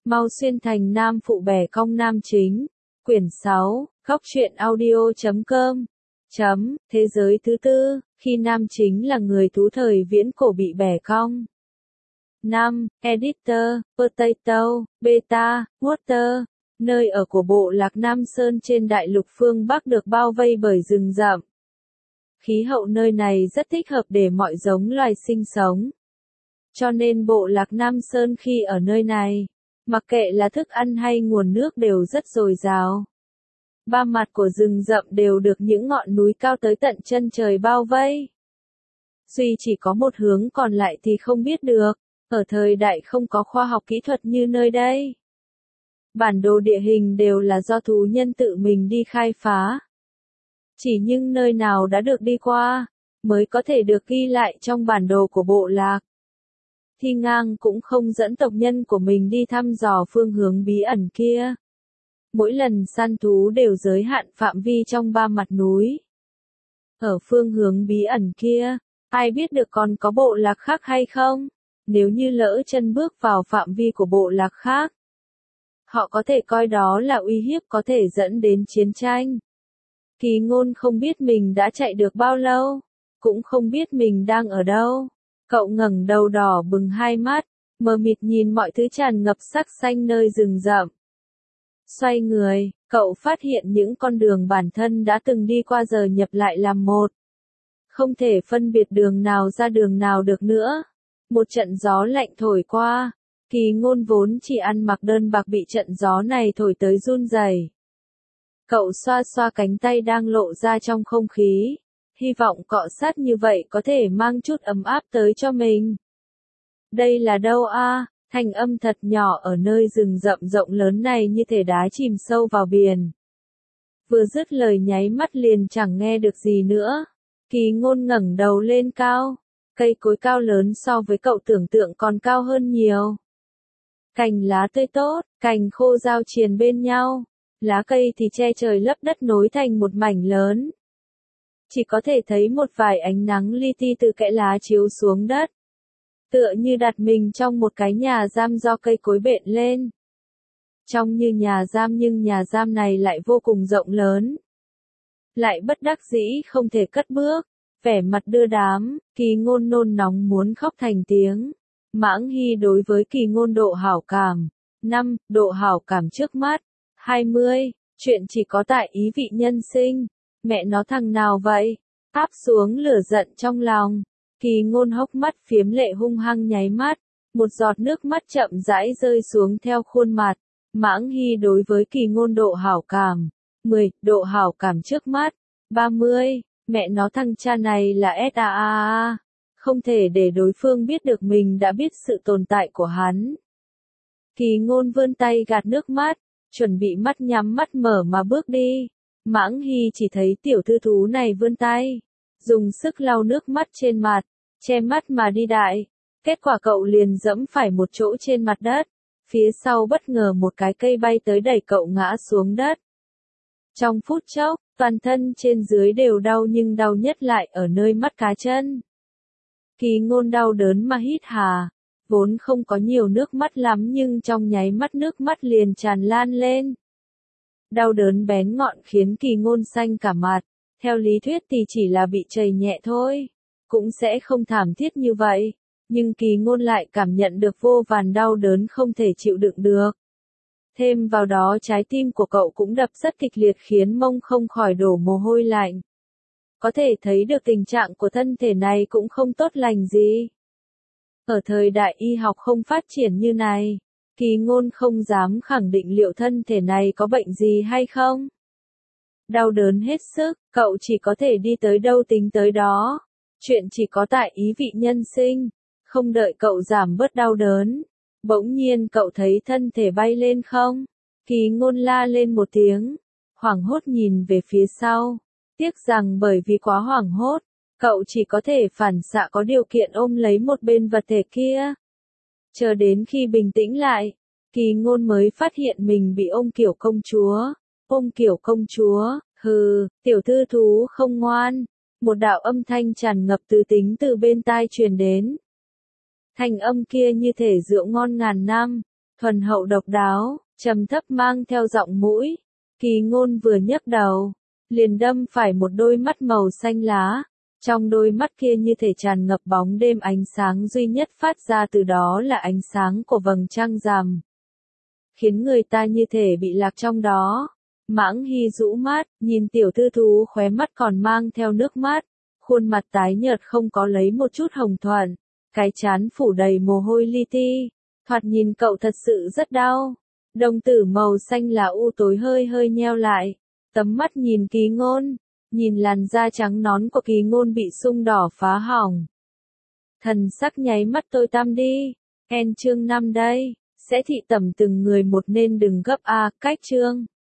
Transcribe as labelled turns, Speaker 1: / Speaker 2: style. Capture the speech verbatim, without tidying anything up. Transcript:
Speaker 1: Mau xuyên thành nam phụ bẻ cong nam chính. Quyển sáu, góc truyện audio chấm com. Chấm, thế giới thứ tư, khi nam chính là người Tú thời viễn cổ bị bẻ cong. năm. Editor, Potato, Beta, Water. Nơi ở của bộ lạc Nam Sơn trên đại lục phương Bắc được bao vây bởi rừng rậm. Khí hậu nơi này rất thích hợp để mọi giống loài sinh sống. Cho nên bộ lạc Nam Sơn khi ở nơi này, mặc kệ là thức ăn hay nguồn nước đều rất dồi dào. Ba mặt của rừng rậm đều được những ngọn núi cao tới tận chân trời bao vây. Duy chỉ có một hướng còn lại thì không biết được, ở thời đại không có khoa học kỹ thuật như nơi đây. Bản đồ địa hình đều là do thú nhân tự mình đi khai phá. Chỉ những nơi nào đã được đi qua, mới có thể được ghi lại trong bản đồ của bộ lạc. Thi Ngang cũng không dẫn tộc nhân của mình đi thăm dò phương hướng bí ẩn kia. Mỗi lần săn thú đều giới hạn phạm vi trong ba mặt núi. Ở phương hướng bí ẩn kia, ai biết được còn có bộ lạc khác hay không? Nếu như lỡ chân bước vào phạm vi của bộ lạc khác, họ có thể coi đó là uy hiếp có thể dẫn đến chiến tranh. Kỳ Ngôn không biết mình đã chạy được bao lâu, cũng không biết mình đang ở đâu. Cậu ngẩng đầu đỏ bừng hai mắt, mờ mịt nhìn mọi thứ tràn ngập sắc xanh nơi rừng rậm. Xoay người, cậu phát hiện những con đường bản thân đã từng đi qua giờ nhập lại làm một. Không thể phân biệt đường nào ra đường nào được nữa. Một trận gió lạnh thổi qua, Kỳ Ngôn vốn chỉ ăn mặc đơn bạc bị trận gió này thổi tới run rẩy. Cậu xoa xoa cánh tay đang lộ ra trong không khí, hy vọng cọ sát như vậy có thể mang chút ấm áp tới cho mình. Đây là đâu a? À? Thanh âm thật nhỏ ở nơi rừng rậm rộng lớn này như thể đá chìm sâu vào biển. Vừa dứt lời nháy mắt liền chẳng nghe được gì nữa. Kỳ Ngôn ngẩng đầu lên cao, cây cối cao lớn so với cậu tưởng tượng còn cao hơn nhiều. Cành lá tươi tốt, cành khô giao triền bên nhau, lá cây thì che trời lấp đất nối thành một mảnh lớn. Chỉ có thể thấy một vài ánh nắng li ti từ kẽ lá chiếu xuống đất. Tựa như đặt mình trong một cái nhà giam do cây cối bện lên. Trông như nhà giam nhưng nhà giam này lại vô cùng rộng lớn. Lại bất đắc dĩ không thể cất bước, vẻ mặt đưa đám, Kỳ Ngôn nôn nóng muốn khóc thành tiếng. Mãng Hy đối với Kỳ Ngôn độ hảo cảm. năm. Độ hảo cảm trước mắt. hai mươi. Chuyện chỉ có tại ý vị nhân sinh. Mẹ nó thằng nào vậy? Áp xuống lửa giận trong lòng. Kỳ Ngôn hốc mắt phiếm lệ hung hăng nháy mắt. Một giọt nước mắt chậm rãi rơi xuống theo khuôn mặt. Mãng Hy đối với Kỳ Ngôn độ hảo cảm. mười. Độ hảo cảm trước mắt. ba mươi. Mẹ nó thằng cha này là SAA. Không thể để đối phương biết được mình đã biết sự tồn tại của hắn. Kỳ Ngôn vươn tay gạt nước mắt, chuẩn bị mắt nhắm mắt mở mà bước đi. Mãng Hy chỉ thấy tiểu thư thú này vươn tay, dùng sức lau nước mắt trên mặt, che mắt mà đi đại. Kết quả cậu liền dẫm phải một chỗ trên mặt đất, phía sau bất ngờ một cái cây bay tới đẩy cậu ngã xuống đất. Trong phút chốc, toàn thân trên dưới đều đau nhưng đau nhất lại ở nơi mắt cá chân. Kỳ Ngôn đau đớn mà hít hà, vốn không có nhiều nước mắt lắm nhưng trong nháy mắt nước mắt liền tràn lan lên. Đau đớn bén ngọn khiến Kỳ Ngôn xanh cả mặt, theo lý thuyết thì chỉ là bị chảy nhẹ thôi, cũng sẽ không thảm thiết như vậy, nhưng Kỳ Ngôn lại cảm nhận được vô vàn đau đớn không thể chịu đựng được. Thêm vào đó trái tim của cậu cũng đập rất kịch liệt khiến mông không khỏi đổ mồ hôi lạnh. Có thể thấy được tình trạng của thân thể này cũng không tốt lành gì. Ở thời đại y học không phát triển như này, Kỳ Ngôn không dám khẳng định liệu thân thể này có bệnh gì hay không. Đau đớn hết sức, cậu chỉ có thể đi tới đâu tính tới đó. Chuyện chỉ có tại ý vị nhân sinh, không đợi cậu giảm bớt đau đớn. Bỗng nhiên cậu thấy thân thể bay lên không? Kỳ Ngôn la lên một tiếng, hoảng hốt nhìn về phía sau. Tiếc rằng bởi vì quá hoảng hốt, cậu chỉ có thể phản xạ có điều kiện ôm lấy một bên vật thể kia. Chờ đến khi bình tĩnh lại, Kỳ Ngôn mới phát hiện mình bị ôm kiểu công chúa. Ôm kiểu công chúa, hừ, tiểu thư thú không ngoan. Một đạo âm thanh tràn ngập từ tính từ bên tai truyền đến. Thanh âm kia như thể rượu ngon ngàn năm, thuần hậu độc đáo, trầm thấp mang theo giọng mũi. Kỳ Ngôn vừa nhấc đầu, liền đâm phải một đôi mắt màu xanh lá. Trong đôi mắt kia như thể tràn ngập bóng đêm, ánh sáng duy nhất phát ra từ đó là ánh sáng của vầng trăng rằm, khiến người ta như thể bị lạc trong đó. Mãng Hy rũ mắt, nhìn tiểu thư thú khóe mắt còn mang theo nước mắt, khuôn mặt tái nhợt không có lấy một chút hồng thuận, cái trán phủ đầy mồ hôi li ti, thoạt nhìn cậu thật sự rất đau. Đồng tử màu xanh là u tối hơi hơi nheo lại, tấm mắt nhìn Kỳ Ngôn, nhìn làn da trắng nõn của Kỳ Ngôn bị sung đỏ phá hỏng. Thần sắc nháy mắt tối tăm đi. En chương năm đây, sẽ thị tẩm từng người một nên đừng gấp a, cách chương.